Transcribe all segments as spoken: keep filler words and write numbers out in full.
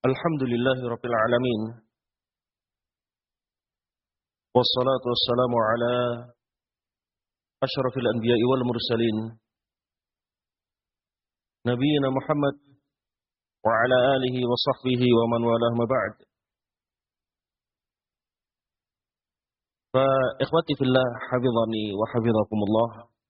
Alhamdulillahirabbil alamin. Wassalatu wassalamu ala asyrafil anbiya'i wal mursalin. Nabiyyina Muhammad wa ala alihi wa sahbihi wa man walah ma ba'd. Fa ikhwati fillah hafizani wa hafizakumullah.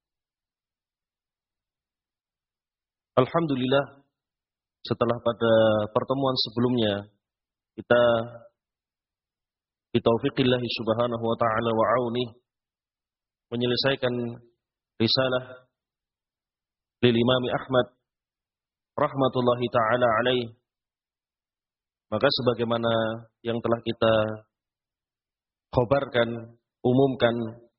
Alhamdulillah, setelah pada pertemuan sebelumnya kita bitaufiqillahi subhanahu wa ta'ala wa auni menyelesaikan risalah lil Imam Ahmad rahmatullahi ta'ala alaih. Maka sebagaimana yang telah kita khabarkan, umumkan,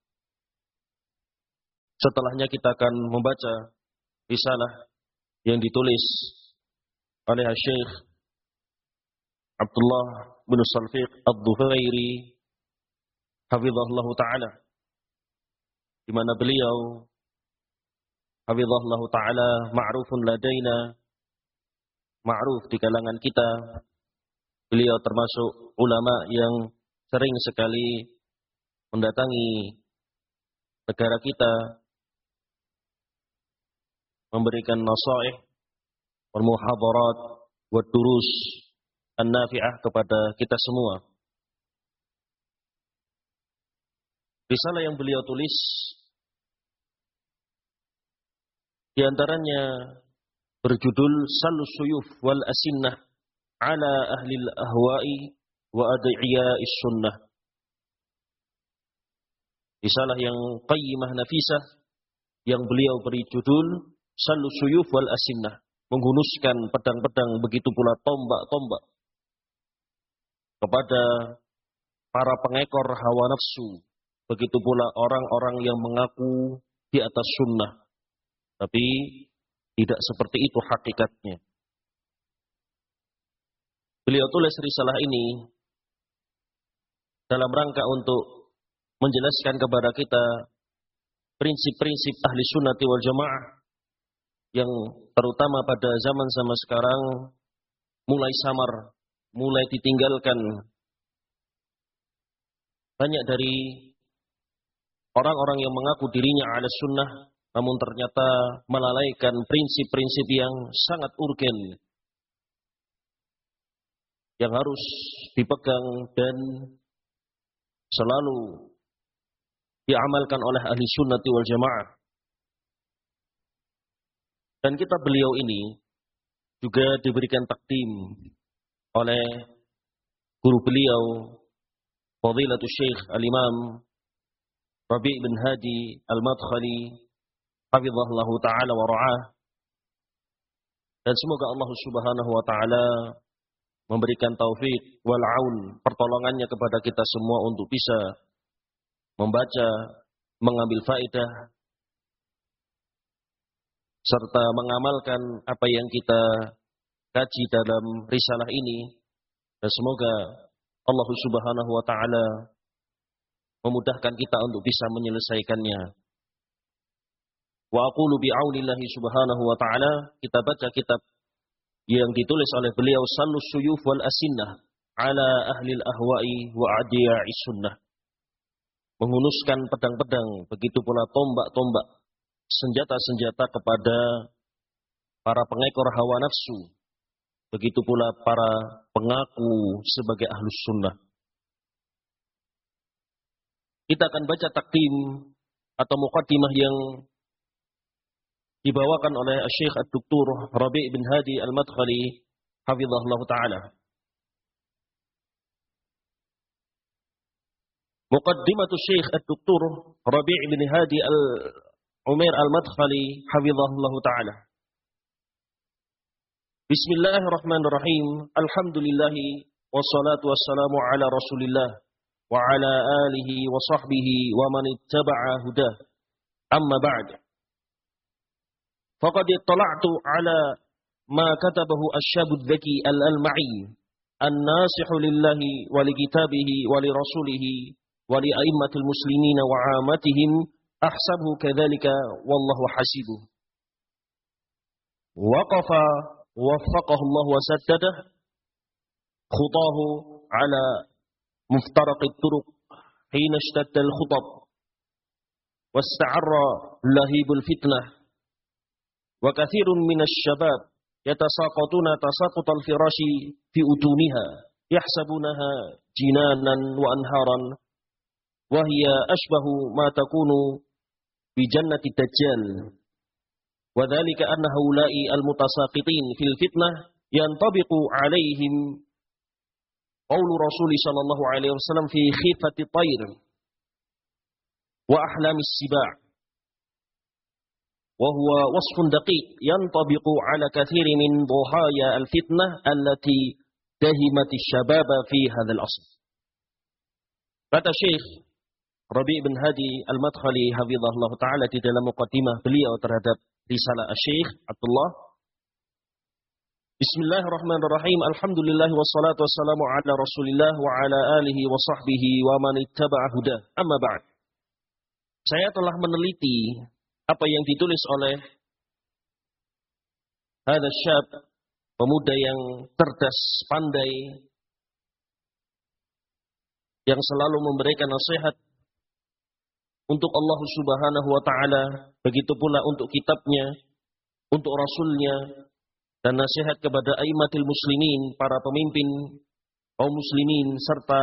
setelahnya kita akan membaca risalah yang ditulis oleh Syekh Abdullah bin Salfiq Ad-Dhufairi hafizahullah ta'ala, di mana beliau hafizahullah ta'ala ma'rufun ladaina, ma'ruf di kalangan kita. Beliau termasuk ulama yang sering sekali mendatangi negara kita, memberikan nasaih wal muhadharat wad durus an-nafi'ah kepada kita semua. Risalah yang beliau tulis di antaranya berjudul Salus Suyuf wal Asinnah ala ahli al-ahwa'i wa ad'iya'is sunnah. Risalah yang qayyimah nafisah yang beliau beri judul Salus Suyuf wal Asinnah, menghunuskan pedang-pedang begitu pula tombak-tombak kepada para pengekor hawa nafsu, begitu pula orang-orang yang mengaku di atas sunnah, tapi tidak seperti itu hakikatnya. Beliau tulis risalah ini dalam rangka untuk menjelaskan kepada kita prinsip-prinsip ahli sunnati wal jamaah yang terutama pada zaman-zaman sekarang mulai samar, mulai ditinggalkan. Banyak dari orang-orang yang mengaku dirinya ahli sunnah, namun ternyata melalaikan prinsip-prinsip yang sangat urgen yang harus dipegang dan selalu diamalkan oleh ahli sunnati wal jamaah. Dan kitab beliau ini juga diberikan takdim oleh guru beliau, Fadilatul Syekh Al-Imam Rabi' bin Hadi Al-Madkhali hafizahullah ta'ala wa ra'ah. Dan semoga Allah subhanahu wa ta'ala memberikan taufik wal aun, pertolongannya kepada kita semua untuk bisa membaca, mengambil faedah, serta mengamalkan apa yang kita kaji dalam risalah ini. Dan semoga Allah subhanahu wa ta'ala memudahkan kita untuk bisa menyelesaikannya. Wa aqulu bi'aunillahi subhanahu wa ta'ala, kita baca kitab yang ditulis oleh beliau, Salus Suyuf wal Asinnah ala ahlil ahwa'i wa adiya'is sunnah, menghunuskan pedang-pedang begitu pula tombak-tombak, senjata-senjata kepada para pengekor hawa nafsu, begitu pula para pengaku sebagai ahlus sunnah. Kita akan baca takdim atau muqaddimah yang dibawakan oleh Syekh Ad-Doktor Rabi' bin Hadi Al-Madkhali hafizahullah ta'ala. Muqaddimatu Syekh Ad-Doktor Rabi' bin Hadi Al-Umair Al-Madkhali hafizahullah ta'ala. Bismillahirrahmanirrahim. Alhamdulillahi wassalatu wassalamu ala Rasulillah wa ala alihi wa sahbihi wa man ittaba'a hudah. Amma ba'd. Faqad ittala'tu ala ma katabahu asy-Syabud Dzaki Al-Alma'i an-nasihu lillahi wa li kitabihi wa li rasulihi wa li a'immatil muslimina wa 'ammatihim ahsabuhu kadzalika wallahu hasibuh. Waqafa waffaqahu Allah wa saddadah khutahu ala muftaraqit turuq hina ishtadda al-khutab wasta'arra lahibul fitnah wa kathirun minasy syabab yatasaqatuna tasaqutal firashi fi utuniha yahsabunaha jinanan wa anharan wa hiya ashbahu ma takunu bi jannati dajjal wa dhalika anna haula'i al-mutasaqitin fil fitnah yantabiqu alaihim qaulu Rasul sallallahu alaihi wasallam fi khifati tayr wa ahlamis siba' wa huwa wasfun daqiq yantabiqu ala kathiri min dhahaya al-fitnah allati dahimati syababa fi hadzal asr. Kata Syekh Rabi' bin Hadi Al-Madkhali hafizahullah taala di dalam muqaddimah beliau terhadap risalah Syekh Abdullah, Bismillahirrahmanirrahim. Alhamdulillah wassalatu wassalamu ala Rasulillah wa ala alihi wa sahbihi wa man ittaba'a hudah. Amma ba'd. Saya telah meneliti apa yang ditulis oleh hadza syab, pemuda yang cerdas, pandai, yang selalu memberikan nasihat untuk Allah Subhanahu wa taala, begitu pula untuk kitabnya, untuk rasulnya, dan nasihat kepada aimatil muslimin, para pemimpin kaum muslimin serta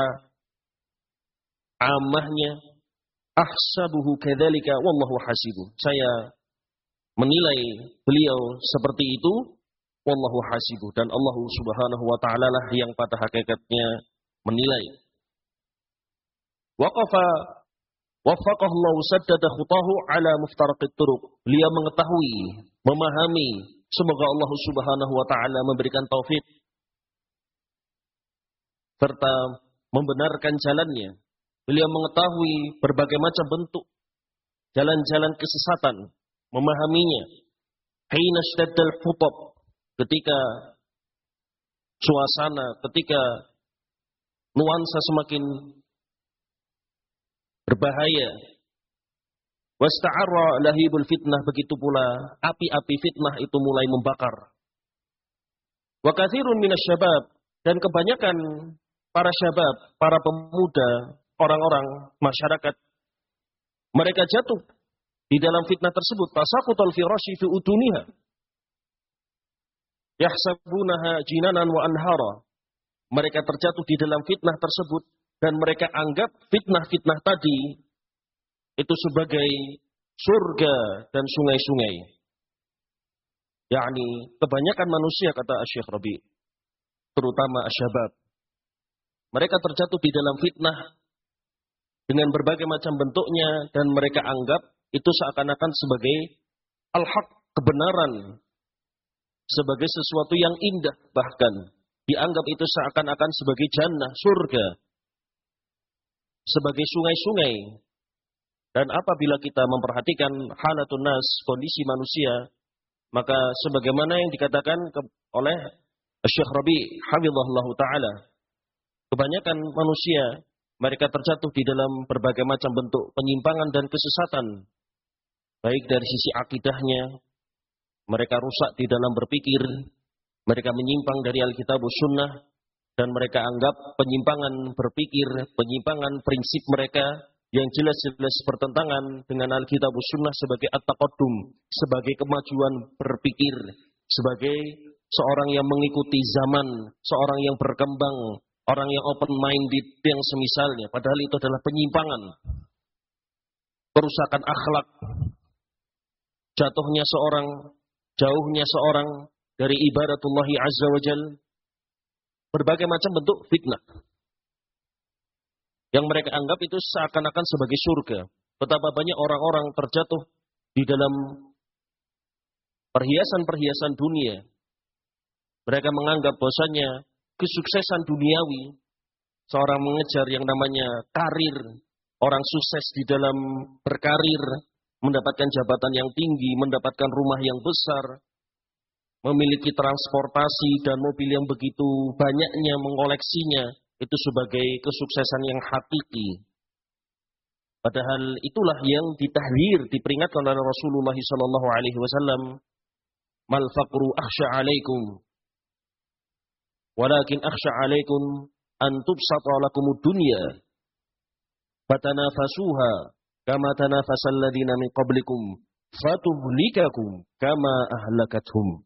ammahnya. Ahsabuhu kadzalika wallahu hasibuh. Saya menilai beliau seperti itu, wallahu hasibuh, dan Allah Subhanahu wa taala lah yang pada hakikatnya menilai. Waqafa waffaqahu Allah saddada khutahu ala muftaraqit turuq. Beliau mengetahui, memahami, semoga Allah Subhanahu wa taala memberikan taufik serta membenarkan jalannya. Beliau mengetahui berbagai macam bentuk jalan-jalan kesesatan, memahaminya. Hina ishtadda al-khutab, ketika suasana, ketika nuansa semakin berbahaya. Wasta'arra lahibul fitnah, begitu pula api-api fitnah itu mulai membakar. Wa katsirun minasyabab, dan kebanyakan para syabab, para pemuda, orang-orang masyarakat, mereka jatuh di dalam fitnah tersebut. Tasaqutul firashi fi utuniha yahsabunaha jinanan wa anhara. Mereka terjatuh di dalam fitnah tersebut dan mereka anggap fitnah-fitnah tadi itu sebagai surga dan sungai-sungai. Yakni kebanyakan manusia, kata Syekh Rabi', terutama asyabab, mereka terjatuh di dalam fitnah dengan berbagai macam bentuknya dan mereka anggap itu seakan-akan sebagai al-haq, kebenaran, sebagai sesuatu yang indah, bahkan dianggap itu seakan-akan sebagai jannah, surga, sebagai sungai-sungai. Dan apabila kita memperhatikan halatun nas, kondisi manusia, maka sebagaimana yang dikatakan oleh Syekh Rabi' hafizahullah taala, kebanyakan manusia mereka terjatuh di dalam berbagai macam bentuk penyimpangan dan kesesatan, baik dari sisi akidahnya, mereka rusak di dalam berpikir, mereka menyimpang dari Alkitab dan Sunnah, dan mereka anggap penyimpangan berpikir, penyimpangan prinsip mereka yang jelas-jelas bertentangan dengan Alkitab dan Sunnah sebagai at-taqaddum, sebagai kemajuan berpikir, sebagai seorang yang mengikuti zaman, seorang yang berkembang, orang yang open-minded yang semisalnya. Padahal itu adalah penyimpangan, kerusakan akhlak, jatuhnya seorang, jauhnya seorang dari ibadatullahi azza wa jal, berbagai macam bentuk fitnah yang mereka anggap itu seakan-akan sebagai surga. Betapa banyak orang-orang terjatuh di dalam perhiasan-perhiasan dunia. Mereka menganggap bahwasanya kesuksesan duniawi, seorang mengejar yang namanya karir, orang sukses di dalam berkarir, mendapatkan jabatan yang tinggi, mendapatkan rumah yang besar, memiliki transportasi dan mobil yang begitu banyaknya, mengoleksinya, itu sebagai kesuksesan yang hakiki. Padahal itulah yang ditahdir, diperingatkan oleh Rasulullah sallallahu alaihi wasallam, mal faqru akhsha alaikum, Walakin akhsha 'alaikum an tubsata lakumud dunya fatanafasuha kama tanafasal ladzina min qablikum fatuhlikakum kama ahlakathum.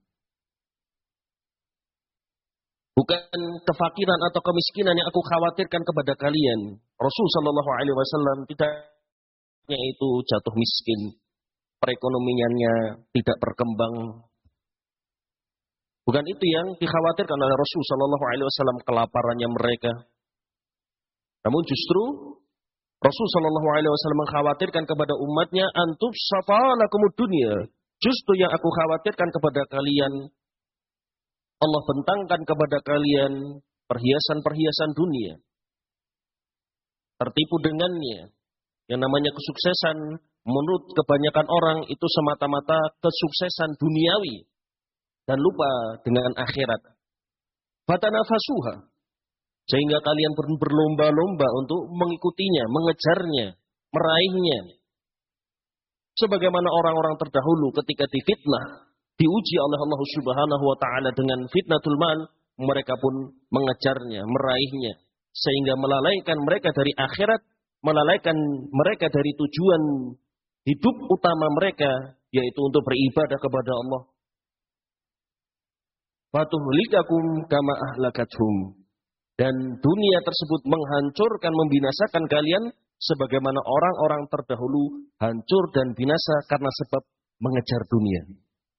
Bukan kefakiran atau kemiskinan yang aku khawatirkan kepada kalian. Rasul sallallahu alaihi wasallam tidaknya itu jatuh miskin, perekonomiannya tidak berkembang. Bukan itu yang dikhawatirkan oleh Rasul sallallahu alaihi wasallam, kelaparannya mereka. Namun justru Rasul sallallahu alaihi wasallam mengkhawatirkan kepada umatnya, antub safalakumud dunya. Justru yang aku khawatirkan kepada kalian, Allah bentangkan kepada kalian perhiasan-perhiasan dunia. Tertipu dengannya. Yang namanya kesuksesan menurut kebanyakan orang itu semata-mata kesuksesan duniawi. Dan lupa dengan akhirat. Fatanafasuha. Sehingga kalian berlomba-lomba untuk mengikutinya, mengejarnya, meraihnya. Sebagaimana orang-orang terdahulu ketika difitnah, diuji oleh Allah Subhanahu wa taala dengan fitnatul mal, mereka pun mengejarnya, meraihnya, sehingga melalaikan mereka dari akhirat, melalaikan mereka dari tujuan hidup utama mereka, yaitu untuk beribadah kepada Allah. Fatuhlikakum kama ahlakathum. Dan dunia tersebut menghancurkan, membinasakan kalian sebagaimana orang-orang terdahulu hancur dan binasa karena sebab mengejar dunia.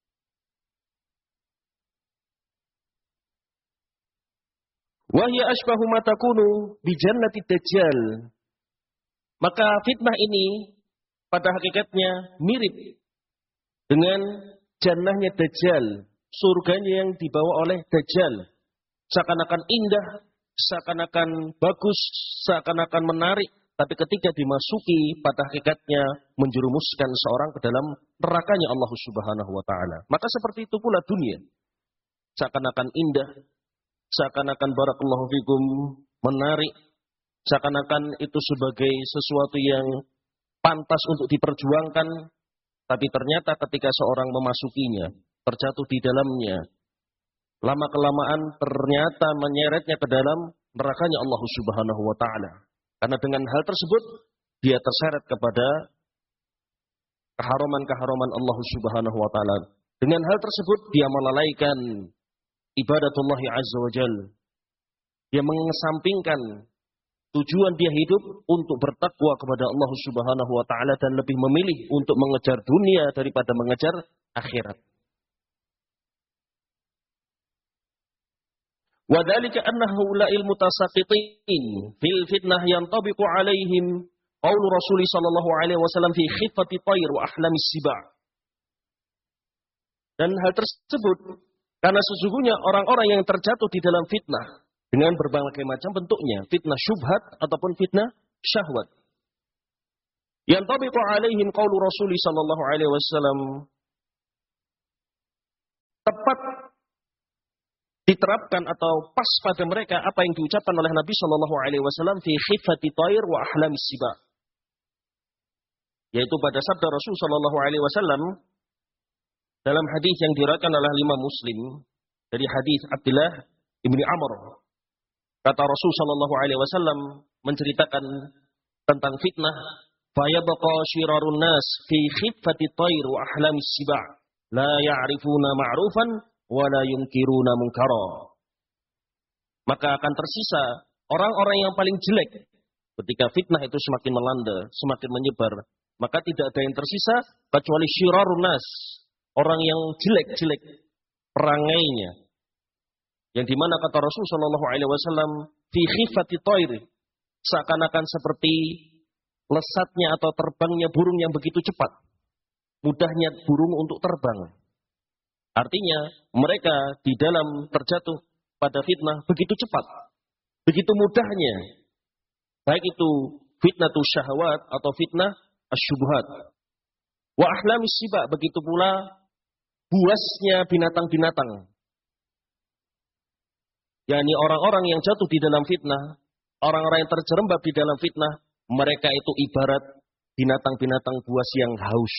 Wahya asbahu ma takunu bi jannati dajjal. Maka fitnah ini pada hakikatnya mirip dengan jannahnya Dajjal, surganya yang dibawa oleh Dajjal. Seakan-akan indah, seakan-akan bagus, seakan-akan menarik, tapi ketika dimasuki pada hakikatnya menjerumuskan seorang ke dalam nerakanya Allah Subhanahu wa taala. Maka seperti itu pula dunia. Seakan-akan indah, seakan-akan barakallahu fikum menarik, seakan-akan itu sebagai sesuatu yang pantas untuk diperjuangkan, tapi ternyata ketika seorang memasukinya, terjatuh di dalamnya, lama-kelamaan ternyata menyeretnya ke dalam nerakanya Allah Subhanahu wa taala. Karena dengan hal tersebut dia terseret kepada keharuman-keharuman Allah Subhanahu wa taala. Dengan hal tersebut dia melalaikan ibadatullah azza wa jalla. Dia mengesampingkan tujuan dia hidup untuk bertakwa kepada Allah Subhanahu wa taala dan lebih memilih untuk mengejar dunia daripada mengejar akhirat. Wa dzalika anna haula'il mutasaqitin fil fitnah yantabiqu 'alaihim qaul Rasul sallallahu alaihi wasallam fi khiffati tayr wa ahlamis siba'. Dan hal tersebut karena sesungguhnya orang-orang yang terjatuh di dalam fitnah dengan berbagai macam bentuknya, fitnah syubhat ataupun fitnah syahwat. Yantabiqu 'alaihim qaul Rasul sallallahu alaihi wasallam, tepat diterapkan atau pas pada mereka apa yang diucapkan oleh Nabi sallallahu alaihi wasallam fi khiffati tayr wa ahlamis siba. Yaitu pada sabda Rasul sallallahu alaihi wasallam dalam hadis yang diriwayatkan oleh Imam Muslim dari hadis Abdullah ibni Amr. Kata Rasul sallallahu alaihi wasallam menceritakan tentang fitnah, fayabqa syirarun nas fi khiffati tayr wa ahlamis siba, la ya'rifuna ma'rufan wa la yunkiruna munkara. Maka akan tersisa orang-orang yang paling jelek ketika fitnah itu semakin melanda, semakin menyebar. Maka tidak ada yang tersisa kecuali syirarun nas, orang yang jelek-jelek perangainya. Yang dimana kata Rasul sallallahu alaihi wasallam fi khiffati tayr, seakan-akan seperti lesatnya atau terbangnya burung yang begitu cepat. Mudahnya burung untuk terbang. Artinya mereka di dalam terjatuh pada fitnah begitu cepat, begitu mudahnya. Baik itu fitnatul syahwat atau fitnah asyubhat. Wa ahlamis siba, begitu pula buasnya binatang-binatang. yakni orang-orang yang jatuh di dalam fitnah, orang-orang yang terjerembab di dalam fitnah, mereka itu ibarat binatang-binatang buas yang haus,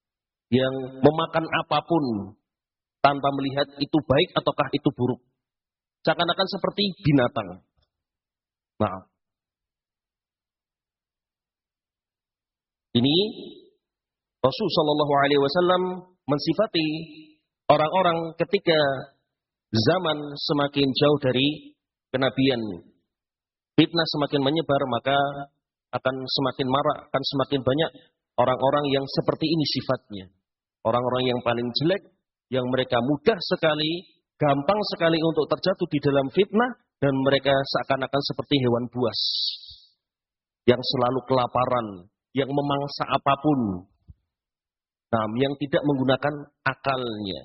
yang memakan apapun tanpa melihat itu baik ataukah itu buruk. seakan-akan seperti binatang. Nah, ini Rasul Shallallahu Alaihi Wasallam mensifati orang-orang ketika zaman semakin jauh dari kenabian, fitnah semakin menyebar, maka akan semakin marak, akan semakin banyak orang-orang yang seperti ini sifatnya. Orang-orang yang paling jelek, yang mereka mudah sekali, gampang sekali untuk terjatuh di dalam fitnah, dan mereka seakan-akan seperti hewan buas yang selalu kelaparan, yang memangsa apapun, nah, yang tidak menggunakan akalnya.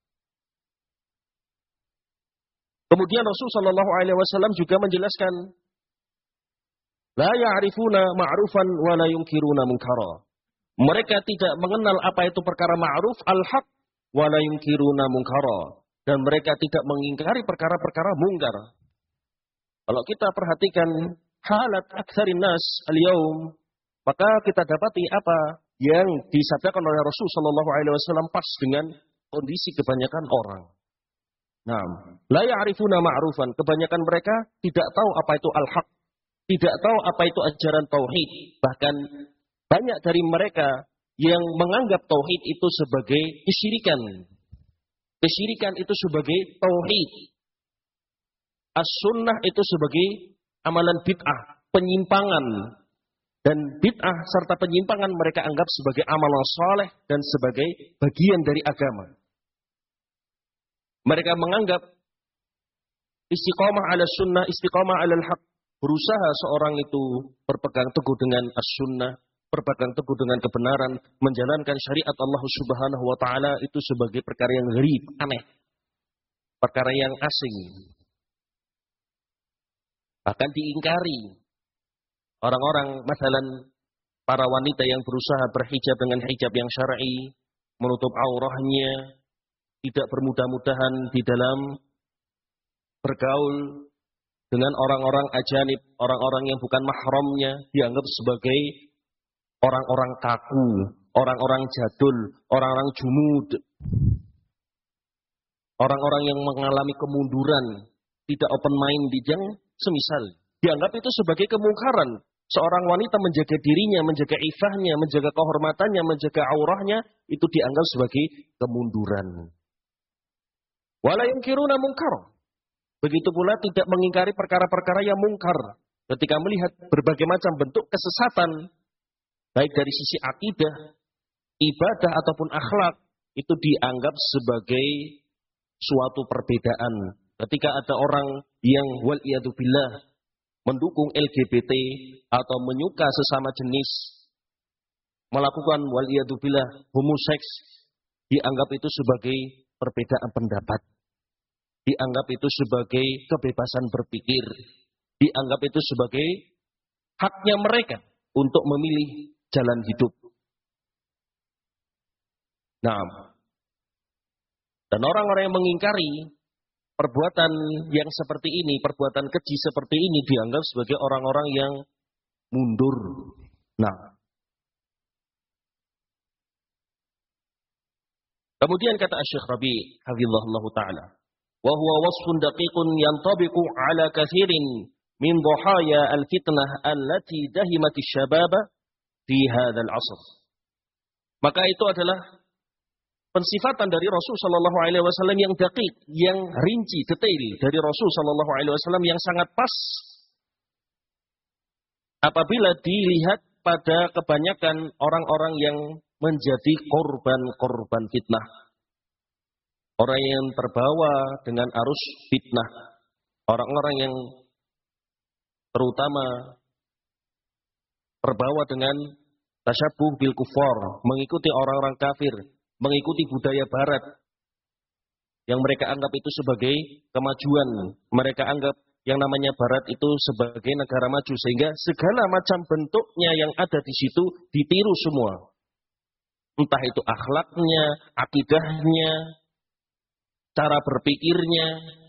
Kemudian Rasul Shallallahu Alaihi Wasallam juga menjelaskan, la ya'rifuna ma'rufan wa la yunkiruna munkara. Mereka tidak mengenal apa itu perkara ma'ruf al-haq wa la yunkiruna munkara, dan mereka tidak mengingkari perkara-perkara mungkar. Kalau kita perhatikan halat aktsarin nas al-yaum, maka kita dapati apa yang disabdakan oleh Rasul Shallallahu Alaihi Wasallam pas dengan kondisi kebanyakan orang. Nah, la ya'rifuna ma'rufan, kebanyakan mereka tidak tahu apa itu al-haq, tidak tahu apa itu ajaran tauhid. Bahkan banyak dari mereka yang menganggap tauhid itu sebagai kesyirikan. Kesyirikan itu sebagai tauhid. As-sunnah itu sebagai amalan bid'ah, penyimpangan. Dan bid'ah serta penyimpangan mereka anggap sebagai amalan saleh dan sebagai bagian dari agama. Mereka menganggap istiqamah ala sunnah, istiqamah ala al-haq, berusaha seorang itu berpegang teguh dengan as-sunnah, berpegang teguh dengan kebenaran, menjalankan syariat Allah Subhanahu wa taala itu sebagai perkara yang gharib, aneh. Perkara yang asing. Bahkan diingkari. Orang-orang, masalan para wanita yang berusaha berhijab dengan hijab yang syar'i, menutup aurahnya, tidak bermudah-mudahan di dalam bergaul dengan orang-orang ajanib, orang-orang yang bukan mahramnya, dianggap sebagai orang-orang kaku, orang-orang jadul, orang-orang jumud, orang-orang yang mengalami kemunduran, tidak open minded, yang semisal. Dianggap itu sebagai kemungkaran. Seorang wanita menjaga dirinya, menjaga ifahnya, menjaga kehormatannya, menjaga aurahnya, itu dianggap sebagai kemunduran. Wala yunkiruna munkar. Begitu pula tidak mengingkari perkara-perkara yang mungkar. Ketika melihat berbagai macam bentuk kesesatan, baik dari sisi akidah, ibadah ataupun akhlak, itu dianggap sebagai suatu perbedaan. Ketika ada orang yang wal'iyadzubillah mendukung L G B T atau menyuka sesama jenis, melakukan wal'iyadzubillah homoseks, dianggap itu sebagai perbedaan pendapat. Dianggap itu sebagai kebebasan berpikir. Dianggap itu sebagai haknya mereka untuk memilih jalan hidup. Nah, dan orang-orang yang mengingkari perbuatan yang seperti ini, perbuatan keji seperti ini dianggap sebagai orang-orang yang mundur. Nah, kemudian kata Syekh Rabi hafizahullah taala, wa huwa wasfun daqiqun yantabiqu ala kathirin min dhahaya al-fitnah allati dahimati syababa fi hadzal 'asr. Maka itu adalah pensifatan dari Rasul sallallahu alaihi wasallam yang daqiq, yang rinci, detail dari Rasul sallallahu alaihi wasallam yang sangat pas apabila dilihat pada kebanyakan orang-orang yang menjadi korban-korban fitnah. Orang yang terbawa dengan arus fitnah. Orang-orang yang terutama terbawa dengan tasyabuh bil kufar, mengikuti orang-orang kafir, mengikuti budaya barat yang mereka anggap itu sebagai kemajuan. Mereka anggap yang namanya barat itu sebagai negara maju, sehingga segala macam bentuknya yang ada di situ ditiru semua. Entah itu akhlaknya, akidahnya, cara berpikirnya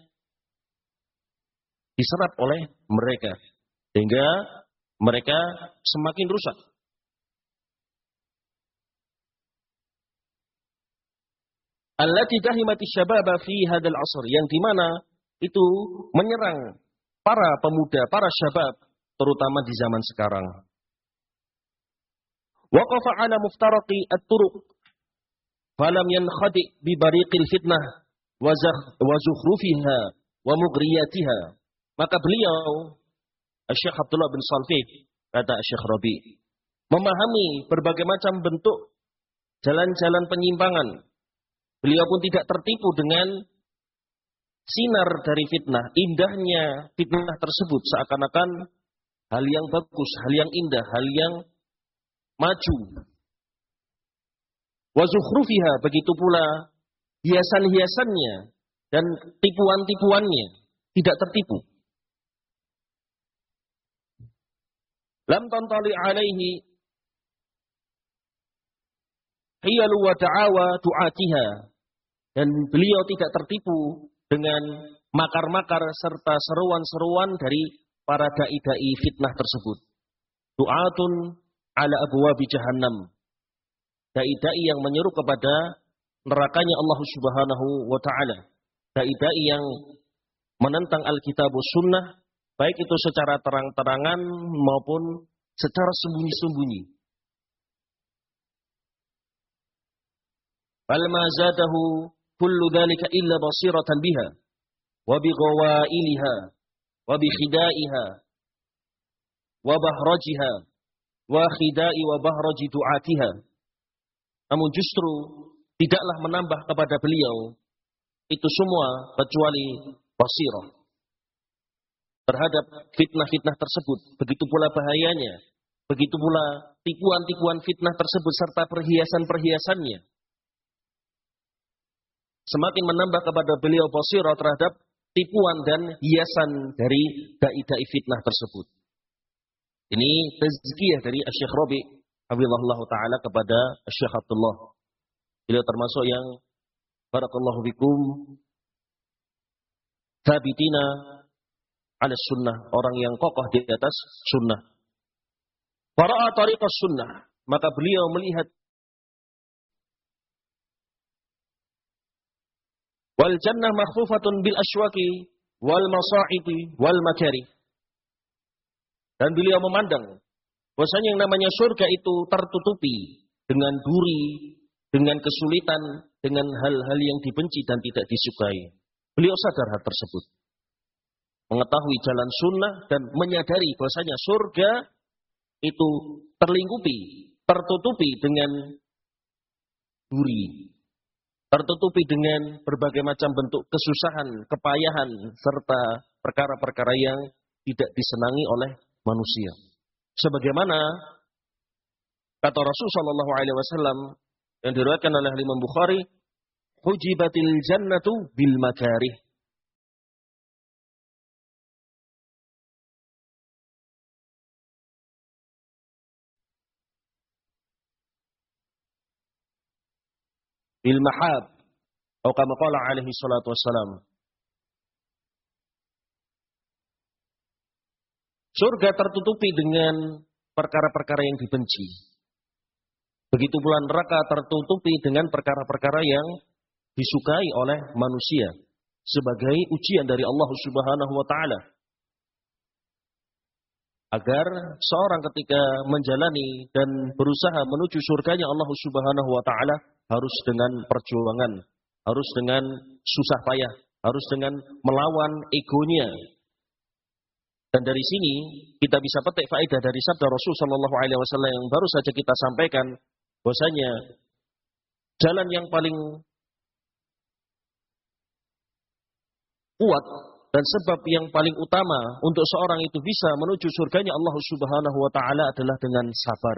diserap oleh mereka, sehingga mereka semakin rusak. Allati dahimati syababa fi hadzal 'asr, yang dimana itu menyerang para pemuda, para syabab, terutama di zaman sekarang. Waqafa ala muftaraqi at-turuq falam yankhadi bi bariqil fitnah wa zukhrufiha wa mughriyatiha. Maka beliau Syekh Abdullah bin Salih, kata Syekh Rabi, memahami berbagai macam bentuk jalan-jalan penyimpangan. Beliau pun tidak tertipu dengan sinar dari fitnah, indahnya fitnah tersebut seakan-akan hal yang bagus, hal yang indah, hal yang maju. Wa zukhrufiha, begitu pula hiasan-hiasannya dan tipuan-tipuannya, tidak tertipu. Lam tantali alaihi hiyalu wa da'awa du'atiha, dan beliau tidak tertipu dengan makar-makar serta seruan-seruan dari para dai-dai fitnah tersebut. Du'atun ala abwabi jahannam, dai-dai yang menyeru kepada nerakanya Allah Subhanahu wa taala, dai-dai yang menentang Alkitab Sunnah, baik itu secara terang-terangan maupun secara sembunyi-sembunyi. Bal ma zadahu kullu dhalika illa basiratan biha wa bi ghawailiha wa bi khidaiha wa bahrajiha wa khidai wa bahraji du'atiha. Namun justru tidaklah menambah kepada beliau itu semua kecuali basirah terhadap fitnah-fitnah tersebut. Begitu pula bahayanya, begitu pula tipuan-tipuan fitnah tersebut serta perhiasan-perhiasannya. Semakin menambah kepada beliau basirah terhadap tipuan dan hiasan dari dai-dai fitnah tersebut. Ini tazkiyah dari Syekh Rabi hafizahullah taala kepada Syekh Abdullah. Beliau termasuk yang barakallahu bikum thabitina ala sunnah, orang yang kokoh di atas sunnah. Fara'a tariqas sunnah, maka beliau melihat wal jannah makhfufatun bil aswaqi wal masa'ibi wal makari. Dan beliau memandang bahwasanya yang namanya surga itu tertutupi dengan duri, dengan kesulitan, dengan hal-hal yang dibenci dan tidak disukai. Beliau sadar hal tersebut, mengetahui jalan sunnah dan menyadari bahwasanya surga itu terlingkupi, tertutupi dengan duri, tertutupi dengan berbagai macam bentuk kesusahan, kepayahan, serta perkara-perkara yang tidak disenangi oleh manusia. Sebagaimana kata Rasulullah shallallahu alaihi wasallam yang diriwayatkan oleh Imam Bukhari, hujibatil jannatu bil makarih. Bil mahab, atau kama qala alaihi salatu wassalam. Surga tertutupi dengan perkara-perkara yang dibenci. Begitu pula neraka tertutupi dengan perkara-perkara yang disukai oleh manusia sebagai ujian dari Allah Subhanahu wa taala. Agar seorang ketika menjalani dan berusaha menuju surganya Allah Subhanahu wa taala harus dengan perjuangan, harus dengan susah payah, harus dengan melawan egonya. Dan dari sini kita bisa petik faedah dari sabda Rasul sallallahu alaihi wasallam yang baru saja kita sampaikan, bahwasanya jalan yang paling kuat dan sebab yang paling utama untuk seorang itu bisa menuju surganya Allah Subhanahu wa taala adalah dengan sabar.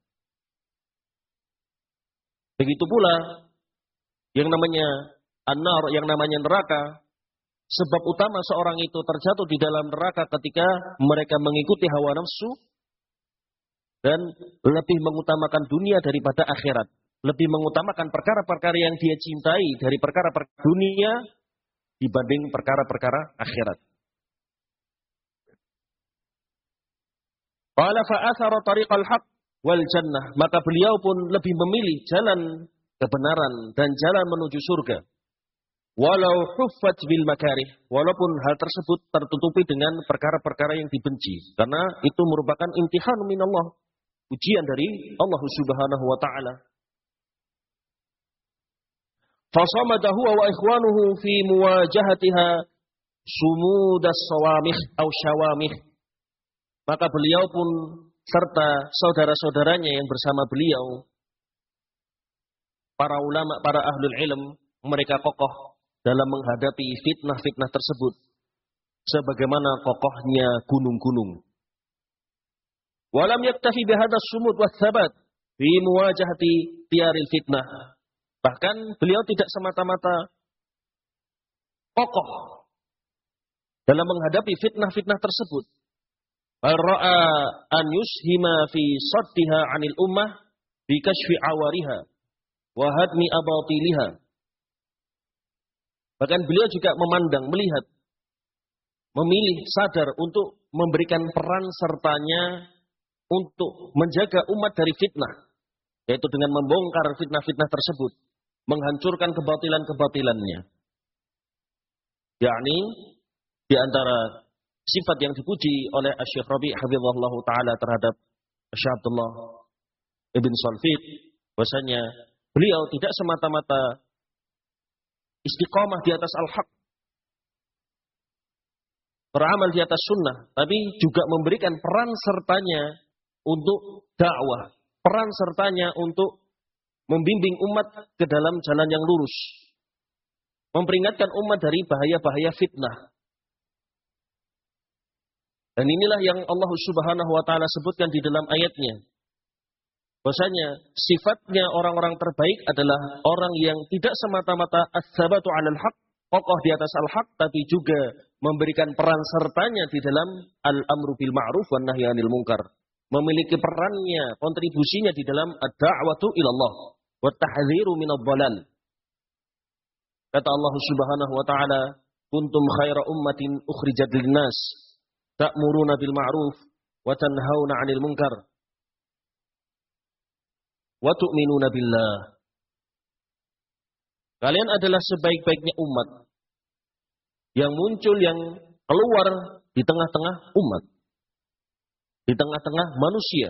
Begitu pula yang namanya an-nar, yang namanya neraka, sebab utama seorang itu terjatuh di dalam neraka ketika mereka mengikuti hawa nafsu dan lebih mengutamakan dunia daripada akhirat, lebih mengutamakan perkara-perkara yang dia cintai dari perkara-perkara dunia dibanding perkara-perkara akhirat. Qala fa athara tariqal haqq wal jannah, maka beliau pun lebih memilih jalan kebenaran dan jalan menuju surga. walau huffat bil makarih, walaupun hal tersebut tertutupi dengan perkara-perkara yang dibenci, karena itu merupakan imtihan minallah, ujian dari Allah Subhanahu wa taala. Fasamada huwa wa ikhwanuhu fi muwajahatiha sumudas sawamih au syawamih. Maka beliau pun serta saudara-saudaranya yang bersama beliau, para ulama, para ahlul ilm, mereka kokoh dalam menghadapi fitnah-fitnah tersebut sebagaimana kokohnya gunung-gunung. Walam yaktafi bihadza sumud wa tsabat fi muwajahati tiaril fitnah. Bahkan beliau tidak semata-mata kokoh dalam menghadapi fitnah-fitnah tersebut. Ra'a an yushima fi saddiha 'anil ummah bi kashfi awariha wa hadmi abatiliha. Bahkan beliau juga memandang, melihat, memilih, sadar untuk memberikan peran sertanya untuk menjaga umat dari fitnah, yaitu dengan membongkar fitnah-fitnah tersebut, menghancurkan kebatilan-kebatilannya. Yakni di antara sifat yang dipuji oleh Asy-Syaikh Rabi' hafizahullahu taala terhadap Syekh Abdullah Ibn Salfit, bahwasanya beliau tidak semata-mata istiqamah di atas al-haq, beramal di atas sunnah, tapi juga memberikan peran sertanya untuk dakwah, peran sertanya untuk membimbing umat ke dalam jalan yang lurus, memperingatkan umat dari bahaya-bahaya fitnah. Dan inilah yang Allah Subhanahu wa taala sebutkan di dalam ayatnya, bahwasanya sifatnya orang-orang terbaik adalah orang yang tidak semata-mata as-sabatu 'alal haq, kokoh di atas al-haq, tapi juga memberikan peran sertanya di dalam al-amru bil ma'ruf wan nahyi 'anil munkar, memiliki perannya, kontribusinya di dalam ad-da'watu ilallah wa tahdhiru minadh dhalal. Kata Allah Subhanahu wa taala, kuntum khaira ummatin ukhrijat lin-nas ta'muruna bil ma'ruf wa tanhauna 'anil munkar wa tu'minuna billah. Kalian adalah sebaik-baiknya umat yang muncul, yang keluar di tengah-tengah umat, di tengah-tengah manusia.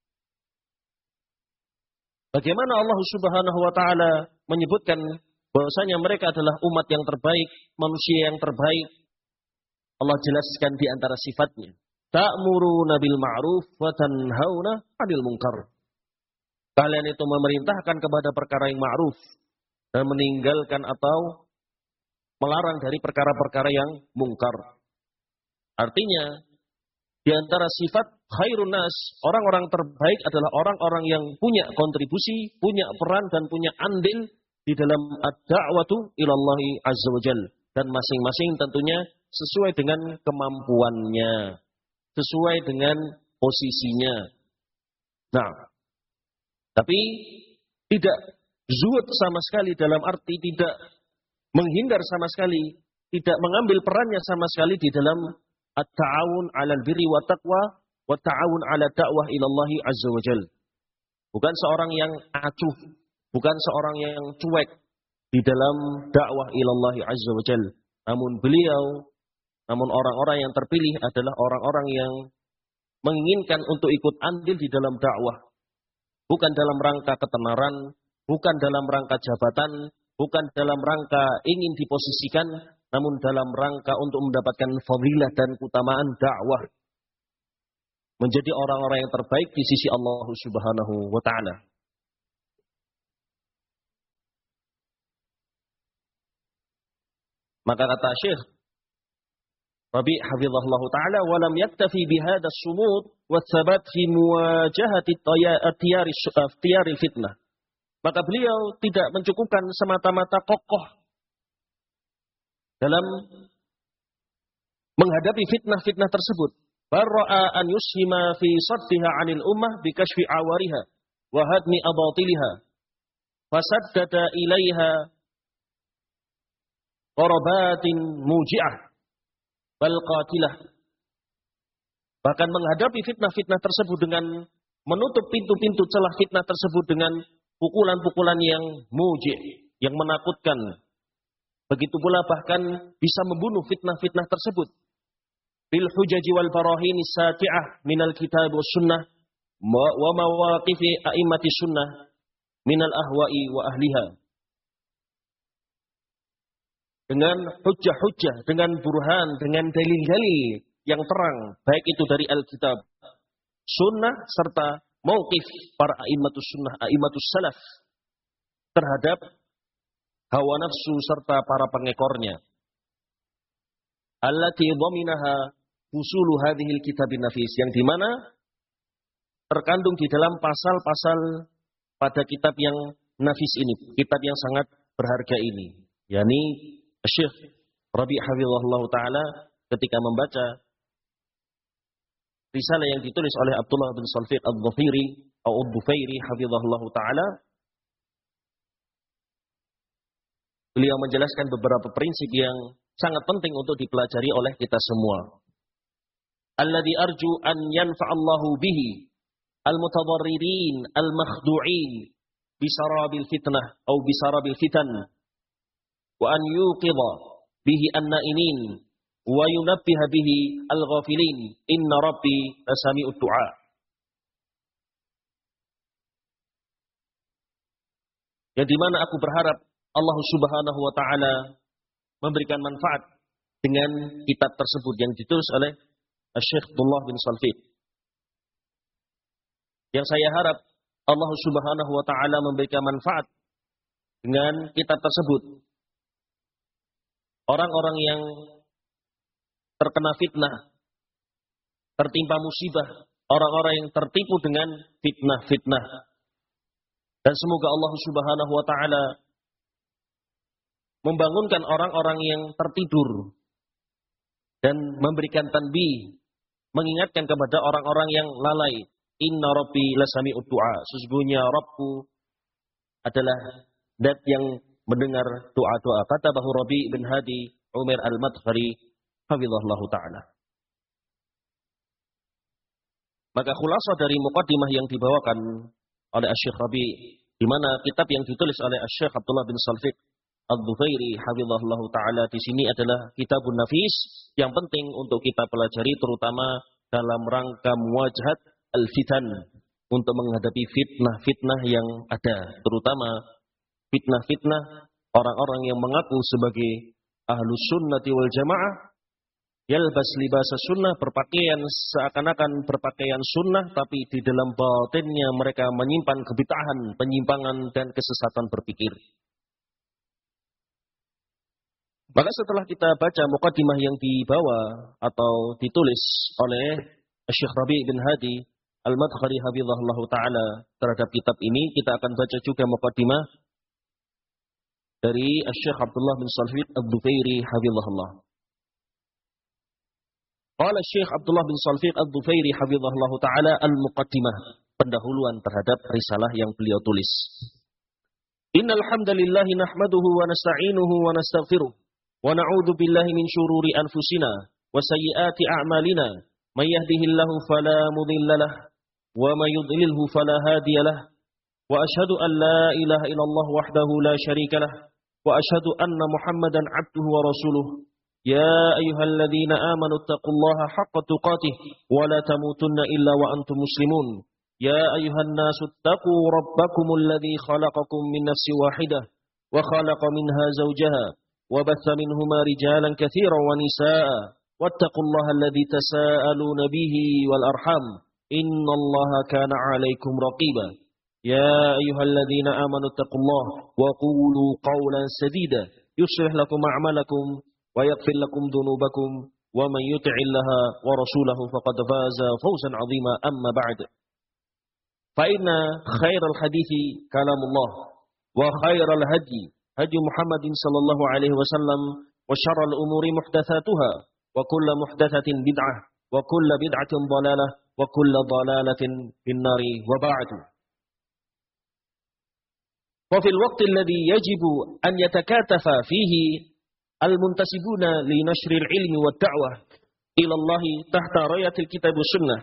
Bagaimana Allah Subhanahu wa taala menyebutkan bahwasanya mereka adalah umat yang terbaik, manusia yang terbaik? Allah jelaskan di antara sifatnya, ta'muruna bil ma'ruf wa tanhauna 'anil munkar. Kalian itu memerintahkan kepada perkara yang ma'ruf dan meninggalkan atau melarang dari perkara-perkara yang mungkar. Artinya, di antara sifat khairun nas, orang-orang terbaik adalah orang-orang yang punya kontribusi, punya peran dan punya andil di dalam ad-da'watu ilallahi azza wa jalla, dan masing-masing tentunya sesuai dengan kemampuannya, sesuai dengan posisinya. Nah, tapi tidak zuhud sama sekali, dalam arti tidak menghindar sama sekali, tidak mengambil perannya sama sekali di dalam at-ta'awun 'alal birri wa taqwa wa ta'awun 'ala da'wah ilallahi azza wa jalla. Bukan seorang yang acuh, bukan seorang yang cuek di dalam dakwah ilallahi azza wa jalla. Namun beliau, namun orang-orang yang terpilih adalah orang-orang yang menginginkan untuk ikut andil di dalam dakwah. Bukan dalam rangka ketenaran, bukan dalam rangka jabatan, bukan dalam rangka ingin diposisikan, namun dalam rangka untuk mendapatkan fadilah dan keutamaan dakwah. Menjadi orang-orang yang terbaik di sisi Allah Subhanahu wa taala. Maka kata Syekh Rabi' hafizahullah ta'ala, walam yaktafi bihadha as-sumud wa tsabat fi muwajahati tiyaril fitnah. Maka beliau tidak mencukupkan semata-mata kokoh dalam menghadapi fitnah-fitnah tersebut. Barra'a an yushima fi saddiha 'anil ummah bi kashfi awariha wa hadmi abatiliha. Fasaddada ilaiha qarabatin muji'ah bal qatilah. Bahkan menghadapi fitnah-fitnah tersebut dengan menutup pintu-pintu celah fitnah tersebut dengan pukulan-pukulan yang muji', yang menakutkan, Begitu pula bahkan bisa membunuh fitnah-fitnah tersebut. Bil hujaji wal barahini sati'ah minal kitab was sunnah wa mawaqifi a'immati sunnah minal ahwa'i wa ahliha. Dengan hujjah-hujjah, dengan burhan, dengan dalil-dalil yang terang, baik itu dari Alkitab, sunnah, serta mauqif para a'immatus sunnah, a'immatus salaf terhadap hawa nafsu serta para pengekornya. Allati dhaminaha usulu hadhil kitabin nafis, yang dimana terkandung di dalam pasal-pasal pada kitab yang nafis ini, kitab yang sangat berharga ini, yakni Syekh Rabi' hafizahullah ta'ala ketika membaca risalah yang ditulis oleh Abdullah bin Salfiq Ad-Dhufairi atau Ad-Dhufairi hafizahullah ta'ala, beliau menjelaskan beberapa prinsip yang sangat penting untuk dipelajari oleh kita semua. Alladhi arju an yanfa'allahu bihi al-mutadarririn al-makhdu'in bisarabil fitnah atau bisarabil fitan wa an yuqidha bihi an-na'inin wa yunabbiha bihi al-ghafilin inna rabbi lasami'ud du'a. Yang dimana aku berharap Allah subhanahu wa ta'ala memberikan manfaat dengan kitab tersebut yang ditulis oleh Syekh Abdullah bin Salfiq. Yang saya harap Allah subhanahu wa ta'ala memberikan manfaat dengan kitab tersebut. Orang-orang yang terkena fitnah, tertimpa musibah, orang-orang yang tertipu dengan fitnah-fitnah. Dan semoga Allah subhanahu wa ta'ala membangunkan orang-orang yang tertidur dan memberikan tanbih, mengingatkan kepada orang-orang yang lalai. Inna rabbi lasami'ud du'a. Sesungguhnya Rabbku adalah zat yang mendengar doa-doa. Kata Bahu Rabi' bin Hadi Umar al-Madkhari hafizahullah ta'ala. Maka khulasah dari muqaddimah yang dibawakan oleh Syekh Rabi', di mana kitab yang ditulis oleh Syekh Abdullah bin Salfiq Ad-Dhufairi hafizahullah ta'ala di sini adalah kitabun nafis yang penting untuk kita pelajari, terutama dalam rangka muwajahat al-fitan, untuk menghadapi fitnah-fitnah yang ada, terutama fitnah-fitnah orang-orang yang mengaku sebagai ahlus sunnati wal jamaah, yalbas libasa sunnah, berpakaian seakan-akan berpakaian sunnah, tapi di dalam batinnya mereka menyimpan kebid'ahan, penyimpangan dan kesesatan berpikir. Maka setelah kita baca muqaddimah yang dibawa atau ditulis oleh Syekh Rabi' bin Hadi Al-Madkhari hafizahullah ta'ala terhadap kitab ini, kita akan baca juga muqaddimah dari Syekh Abdullah bin Salfiq Ad-Dhufairi hafizahullah. Qala Syekh Abdullah bin Salfiq Ad-Dhufairi hafizahullah ta'ala al-muqaddimah, pendahuluan terhadap risalah yang beliau tulis. Innal hamdalillahi nahmaduhu wa nasta'inuhu wa nastaghfiruh wa na'udzu billahi min syururi anfusina wa sayyiati a'malina. May yahdihillahu fala mudilla lahu wa may yudlilhu fala hadiya lahu. Wa asyhadu an la ilaha illallah wahdahu la syarika lahu wa asyhadu anna Muhammadan 'abduhu wa rasuluh. Ya ayyuhalladzina amanu taqullaha haqqa tuqatih wa la tamutunna illa wa antum muslimun. Ya ayyuhan nasu taqu rabbakumul ladzi khalaqakum min nafsin wahidah wa khalaqa minha zawjaha wa batha minhuma rijalan katsiran wa nisaa'a wattaqullaha alladzi tasaaluna bihi wal arham innallaha kana 'alaikum raqiba. Ya ayyuhalladzina amanu taqullaha wa qulu qawlan sadida yuslih lakum a'malakum wa yaghfir lakum dhunubakum wa man yuti'illaha wa rasulahu faqad faza fawzan 'azima. Amma ba'd. Fa inna khairal hadithi kalamullah wa khairal hadi hadi Muhammadin sallallahu alaihi wasallam wa syarrul umuri muhdatsatuha wa kullu muhdatsatin bid'ah wa kullu bid'atin dhalalah wa kullu dhalalatin finnari wa ba'du. Wa fil waqti alladhi yajibu an yatakatafa fihi al-muntasibuna li nashril ilmi wad da'wah ila Allah tahta rayatil kitab was sunnah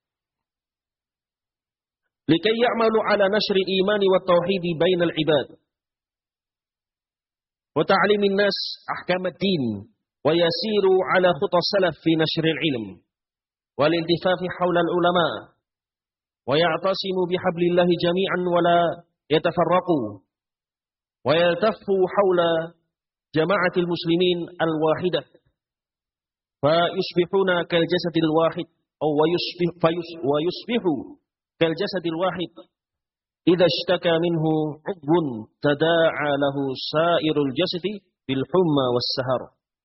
likai ya'malu ala nashril imani wat tauhid bainal ibad. wa ta'limin nas ahkam ad-din wa yasiru ala khutas salaf fi nashr al-ilm wal iltifafi hawla al-ulama wa ya'tasimu bihablillahi jami'an wa la yatafarraqu wa yaltaffu hawla jama'atil muslimin al-wahidah fa yusbihuna kal jasadil wahid aw wa yusbih wa yusbihu kal jasadil wahid idza ishtaka minhu 'udwun tada'a lahu sa'irul jasadi bil humma was sahar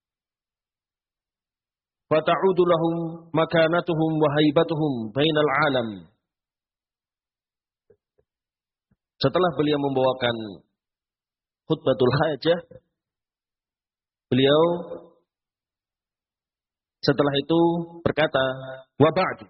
fata'udu lahum makanatuhum wa haibatuhum bainal alam. Setelah beliau membawakan khutbatul hajah, beliau setelah itu berkata, wa ba'du.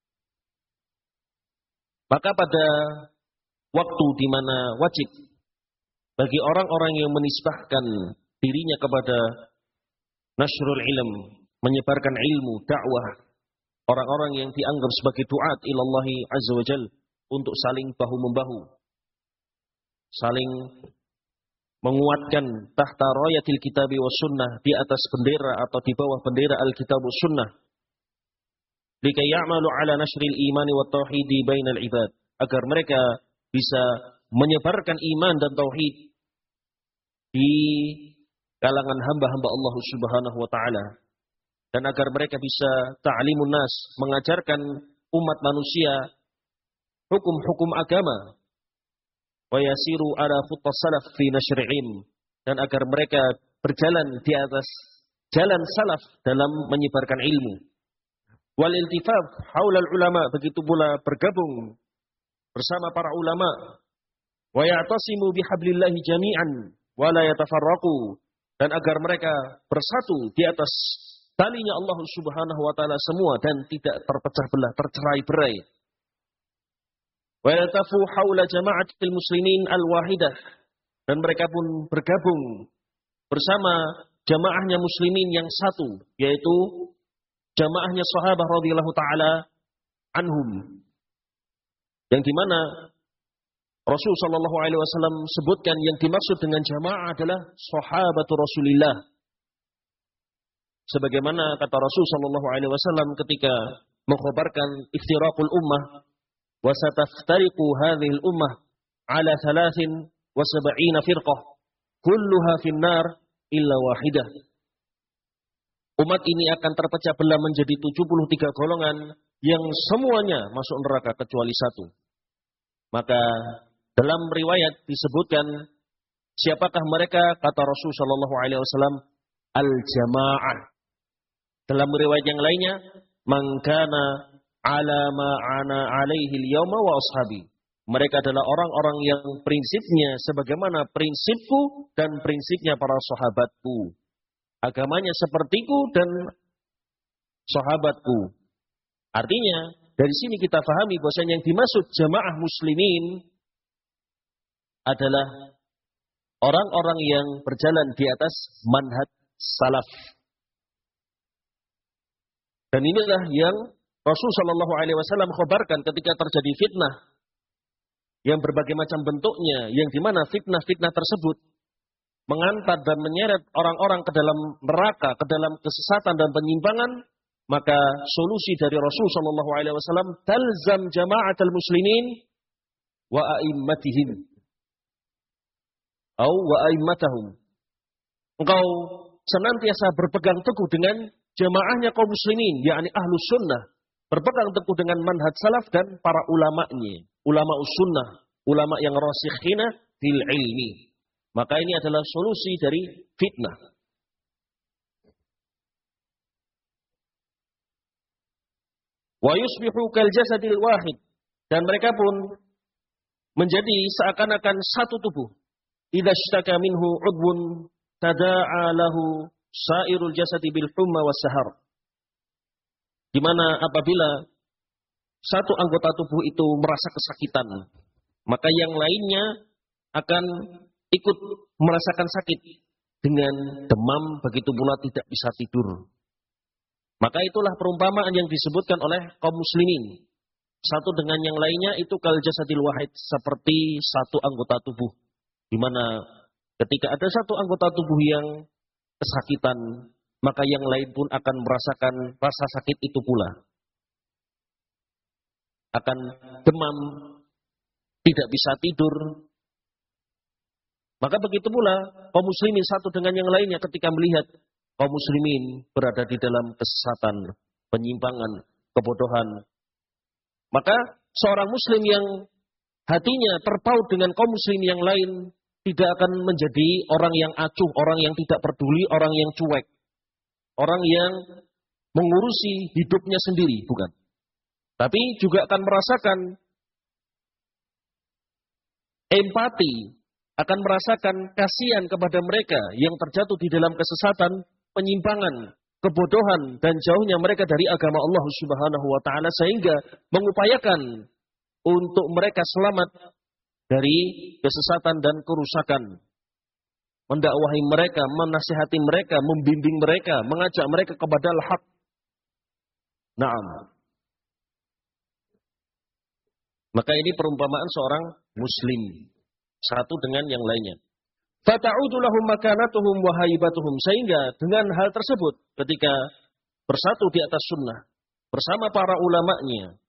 Maka pada waktu di mana wajib bagi orang-orang yang menisbahkan dirinya kepada nasrul ilm, menyebarkan ilmu, dakwah, orang-orang yang dianggap sebagai duat ilallahi azza wa jal, untuk saling bahu-membahu, saling menguatkan tahta rayatil kitabi was sunnah, di atas bendera atau di bawah bendera al-kitab was sunnah, likai ya'malu ala nasril imani wa tauhidi bainal ibad, agar mereka bisa menyebarkan iman dan tauhid di kalangan hamba-hamba Allah Subhanahu wa taala, dan agar mereka bisa ta'limun nas, mengajarkan umat manusia hukum-hukum agama, wa yasiru ala khuttas salaf fi nashr ilm, dan agar mereka berjalan di atas jalan salaf dalam menyebarkan ilmu. Wal iltifaf haulal ulama, begitu pula bergabung bersama para ulama, wa ya'tasimu bihablillahi jami'an wa la yatafarraqu, dan agar mereka bersatu di atas talinya Allah Subhanahu wa taala semua dan tidak terpecah belah, tercerai-berai. Wa yaltafu haula jama'atil muslimin al-wahidah, dan mereka pun bergabung bersama jamaahnya muslimin yang satu, yaitu jamaahnya sahabat radhiyallahu taala anhum, yang dimana Rasul sallallahu alaihi wasallam sebutkan yang dimaksud dengan jamaah adalah sahabatu Rasulillah. Sebagaimana kata Rasul sallallahu alaihi wasallam ketika mengkhabarkan iftiraqul ummah, wa sataftariqu hadhil ummah ala thalathin wa sab'ina firqah kulluha finnar illa wahidah. Umat ini akan terpecah belah menjadi tujuh puluh tiga golongan yang semuanya masuk neraka kecuali satu. Maka dalam riwayat disebutkan siapakah mereka, kata Rasul sallallahu alaihi wasallam, al-jamaah. Dalam riwayat yang lainnya, man kana ala ma ana alaihi al-yawma wa ashabi. Mereka adalah orang-orang yang prinsipnya sebagaimana prinsipku dan prinsipnya para sahabatku. Agamanya sepertiku dan sahabatku. Artinya, dari sini kita pahami bahwasanya yang dimaksud jamaah muslimin adalah orang-orang yang berjalan di atas manhaj salaf. Dan inilah yang Rasul sallallahu alaihi wasallam khabarkan ketika terjadi fitnah yang berbagai macam bentuknya, yang dimana fitnah-fitnah tersebut mengantar dan menyeret orang-orang ke dalam neraka, ke dalam kesesatan dan penyimpangan, maka solusi dari Rasul sallallahu alaihi wasallam, talzam jama'atul muslimin wa a'immatihim atau wa a'immatahum. Engkau senantiasa berpegang teguh dengan jamaahnya kaum muslimin, yakni ahlus sunnah, berpegang teguh dengan manhaj salaf dan para ulama'nya, ulama sunnah, ulama yang rasikhina fil ilmi. Maka ini adalah solusi dari fitnah. Wa yusbihu kal jasadil wahid, dan mereka pun menjadi seakan-akan satu tubuh. Idza ishtaka minhu udwun tada'a lahu sairul jasadi bil humma was sahar. Di mana apabila satu anggota tubuh itu merasa kesakitan, maka yang lainnya akan ikut merasakan sakit dengan demam, begitu pula tidak bisa tidur. Maka itulah perumpamaan yang disebutkan oleh kaum muslimin. Satu dengan yang lainnya itu kal jasadil wahid, seperti satu anggota tubuh, di mana Ketika ada satu anggota tubuh yang kesakitan, maka yang lain pun akan merasakan rasa sakit itu pula. Akan demam, tidak bisa tidur. Maka begitu pula kaum muslimin satu dengan yang lainnya ketika melihat kaum muslimin berada di dalam kesesatan, penyimpangan, kebodohan. Maka seorang muslim yang hatinya terpaut dengan kaum muslim yang lain tidak akan menjadi orang yang acuh, orang yang tidak peduli, orang yang cuek. Orang yang mengurusi hidupnya sendiri, bukan. Tapi juga akan merasakan empati, akan merasakan kasihan kepada mereka yang terjatuh di dalam kesesatan, penyimpangan, kebodohan, dan jauhnya mereka dari agama Allah Subhanahu wa Ta'ala, sehingga mengupayakan untuk mereka selamat dari kesesatan dan kerusakan. Mendakwahi mereka, menasihati mereka, membimbing mereka, mengajak mereka kepada al-haq. Naam. Maka ini perumpamaan seorang muslim satu dengan yang lainnya. Fata'udu lahum makanatuhum wa haibatuhum, sehingga dengan hal tersebut ketika bersatu di atas sunnah bersama para ulamanya,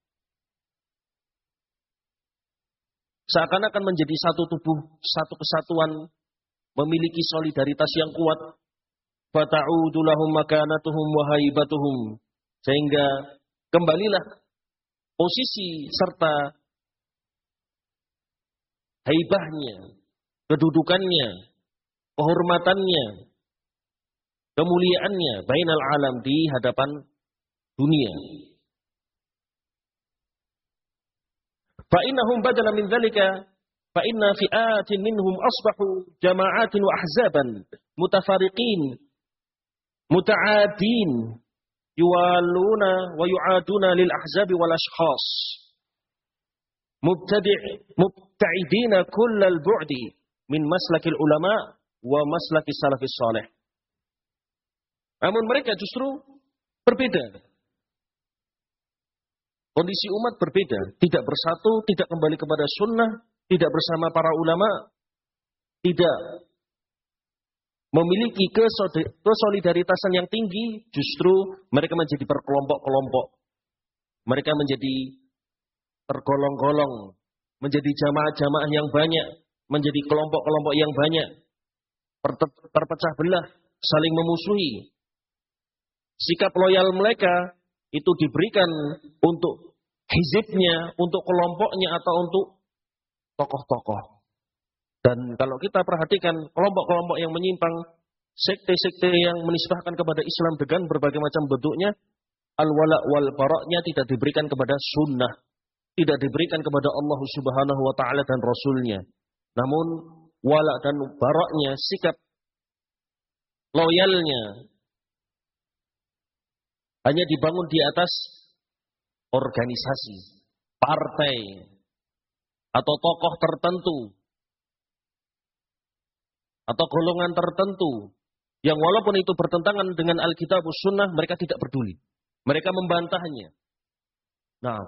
seakan-akan menjadi satu tubuh, satu kesatuan, memiliki solidaritas yang kuat. Fata'udu lahum makanatuhum wa haibatuhum, sehingga kembalilah posisi serta haibahnya, kedudukannya, kehormatannya, kemuliaannya bainal alam, di hadapan dunia. Fa innahum badala min dzalika fa inna fi'atin minhum asbahu jama'atin wa ahzaban mutafariqin muta'adin yuwaluna wa yu'aduna lil ahzabi wal ashkhas mubtadi' mubta'idina kullal bu'di min maslakil ulama wa maslakis salafis salih. Namun mereka justru berbeda. Kondisi umat berbeda, tidak bersatu, tidak kembali kepada sunnah, tidak bersama para ulama, tidak memiliki kesolidaritasan yang tinggi, justru mereka menjadi berkelompok-kelompok. Mereka menjadi tergolong-golong, menjadi jamaah-jamaah yang banyak, menjadi kelompok-kelompok yang banyak, terpecah belah, saling memusuhi. Sikap loyal mereka itu diberikan untuk hizibnya, untuk kelompoknya, atau untuk tokoh-tokoh. Dan kalau kita perhatikan kelompok-kelompok yang menyimpang, sekte-sekte yang menisbahkan kepada Islam dengan berbagai macam bentuknya, al-wala wal bara'nya tidak diberikan kepada sunnah, tidak diberikan kepada Allah Subhanahu wa Ta'ala dan Rasulnya. Namun wala dan bara'nya, sikap loyalnya, hanya dibangun di atas organisasi, partai, atau tokoh tertentu, atau golongan tertentu, yang walaupun itu bertentangan dengan Alkitab dan Sunnah, mereka tidak peduli. Mereka membantahnya. Nah,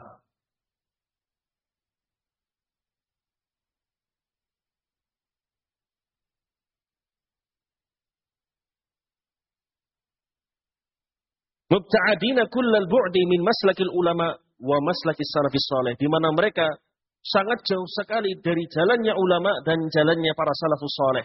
mubta'adina kullal bu'di min maslakil ulama wa maslakis salafis salih, di mana mereka sangat jauh sekali dari jalannya ulama dan jalannya para salafus salih.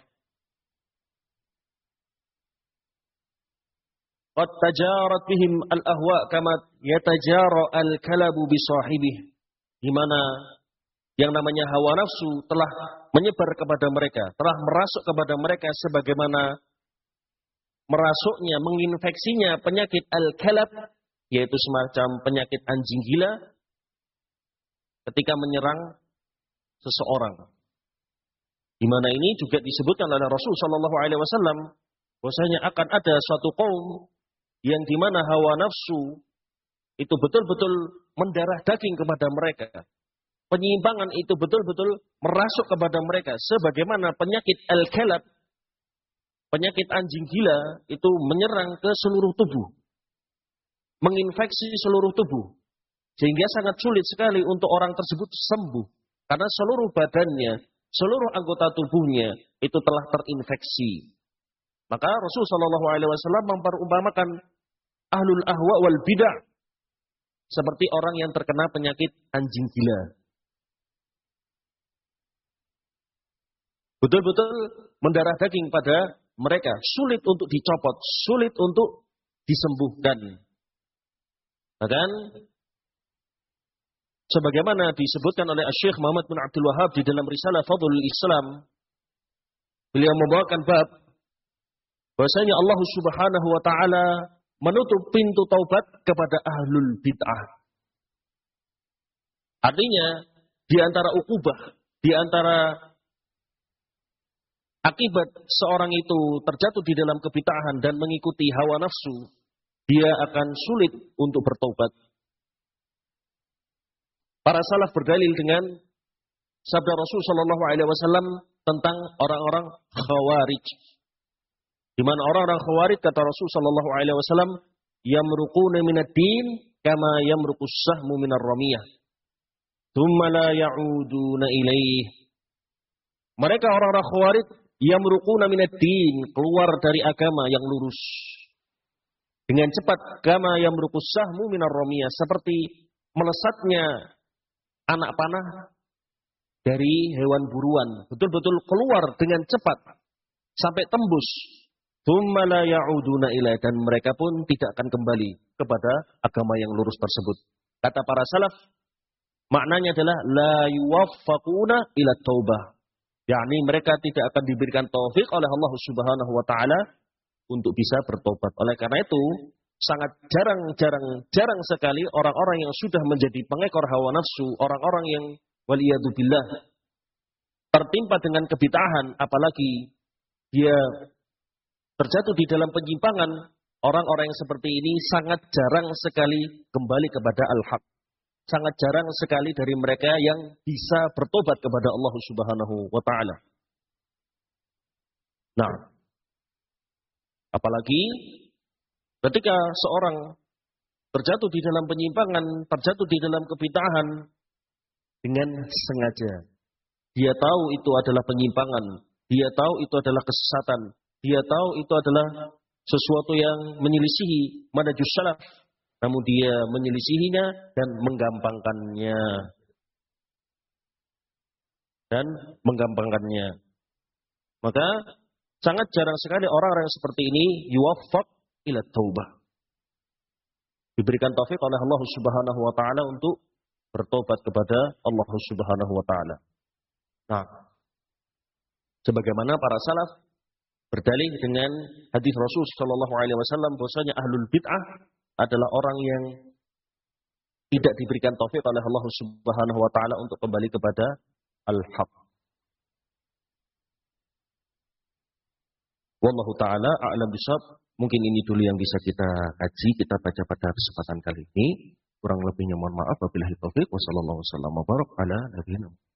Qad tajarat bihim al-ahwa kama yatajara al-kalabu bi sahibih, di mana yang namanya hawa nafsu telah menyebar kepada mereka, telah merasuk kepada mereka sebagaimana merasuknya, menginfeksinya penyakit al-kalab, yaitu semacam penyakit anjing gila ketika menyerang seseorang. Di mana ini juga disebutkan oleh Rasul sallallahu alaihi wasallam bahwasanya akan ada suatu kaum yang di mana hawa nafsu itu betul-betul mendarah daging kepada mereka. Penyimpangan itu betul-betul merasuk kepada mereka sebagaimana penyakit al-kalab, penyakit anjing gila itu menyerang ke seluruh tubuh, menginfeksi seluruh tubuh, sehingga sangat sulit sekali untuk orang tersebut sembuh, karena seluruh badannya, seluruh anggota tubuhnya itu telah terinfeksi. Maka Rasul Shallallahu Alaihi Wasallam memperumpamakan ahlul ahwa wal bidah seperti orang yang terkena penyakit anjing gila. Betul-betul mendarah daging pada mereka, sulit untuk dicopot, sulit untuk disembuhkan. Bahkan sebagaimana disebutkan oleh Syekh Muhammad bin Abdul Wahhab di dalam risalah Fadlul Islam, beliau membawakan bab bahwasanya Allah Subhanahu wa taala menutup pintu taubat kepada ahlul bid'ah. Artinya di antara ukubah, di antara akibat seorang itu terjatuh di dalam kebid'ahan dan mengikuti hawa nafsu, dia akan sulit untuk bertobat. Para salaf berdalil dengan sabda Rasul Shallallahu Alaihi Wasallam tentang orang-orang khawarij. Di mana orang-orang khawarij kata Rasul Shallallahu Alaihi Wasallam, yamruquna minad din kama yamruqus sahmu minar ramiyah, thumma la ya'uduna ilaih. Mereka orang-orang khawarij yamruquna minad din, keluar dari agama yang lurus dengan cepat, kama yamruqus sahmu minar ramiyah, seperti melesatnya anak panah dari hewan buruan, betul-betul keluar dengan cepat sampai tembus. Tsumma la ya'uduna ilaih, dan mereka pun tidak akan kembali kepada agama yang lurus tersebut. Kata para salaf, maknanya adalah la yuwaffaquna ila taubah. yakni mereka tidak akan diberikan taufik oleh Allah Subhanahu wa taala untuk bisa bertobat. Oleh karena itu, sangat jarang-jarang jarang sekali orang-orang yang sudah menjadi pengekor hawa nafsu, orang-orang yang waliyadzubillah tertimpa dengan kebid'ahan, apalagi dia terjatuh di dalam penyimpangan, orang-orang yang seperti ini sangat jarang sekali kembali kepada al-haq. Sangat jarang sekali dari mereka yang bisa bertobat kepada Allah Subhanahu wa taala. Nah, apalagi ketika seorang terjatuh di dalam penyimpangan, terjatuh di dalam kebid'ahan dengan sengaja. Dia tahu itu adalah penyimpangan, dia tahu itu adalah kesesatan, dia tahu itu adalah sesuatu yang menyelisihi manhajus salaf, namun dia menyelisihinya dan menggampangkannya. Dan menggampangkannya. Maka sangat jarang sekali orang-orang yang seperti ini yuwaffaq ila taubah. Diberikan taufik oleh Allah Subhanahu wa taala untuk bertobat kepada Allah Subhanahu wa taala. Nah, sebagaimana para salaf berdalih dengan hadis Rasul sallallahu alaihi wasallam bahwasanya ahlul bid'ah adalah orang yang tidak diberikan taufik oleh Allah Subhanahu wa taala untuk kembali kepada al-haq. Wallahu taala a'lam bishawab. Mungkin ini dulu yang bisa kita kaji, kita baca pada kesempatan kali ini. Kurang lebihnya mohon maaf. Wabillahi taufik. Wassallallahu wasallam wa barak ala nabiyina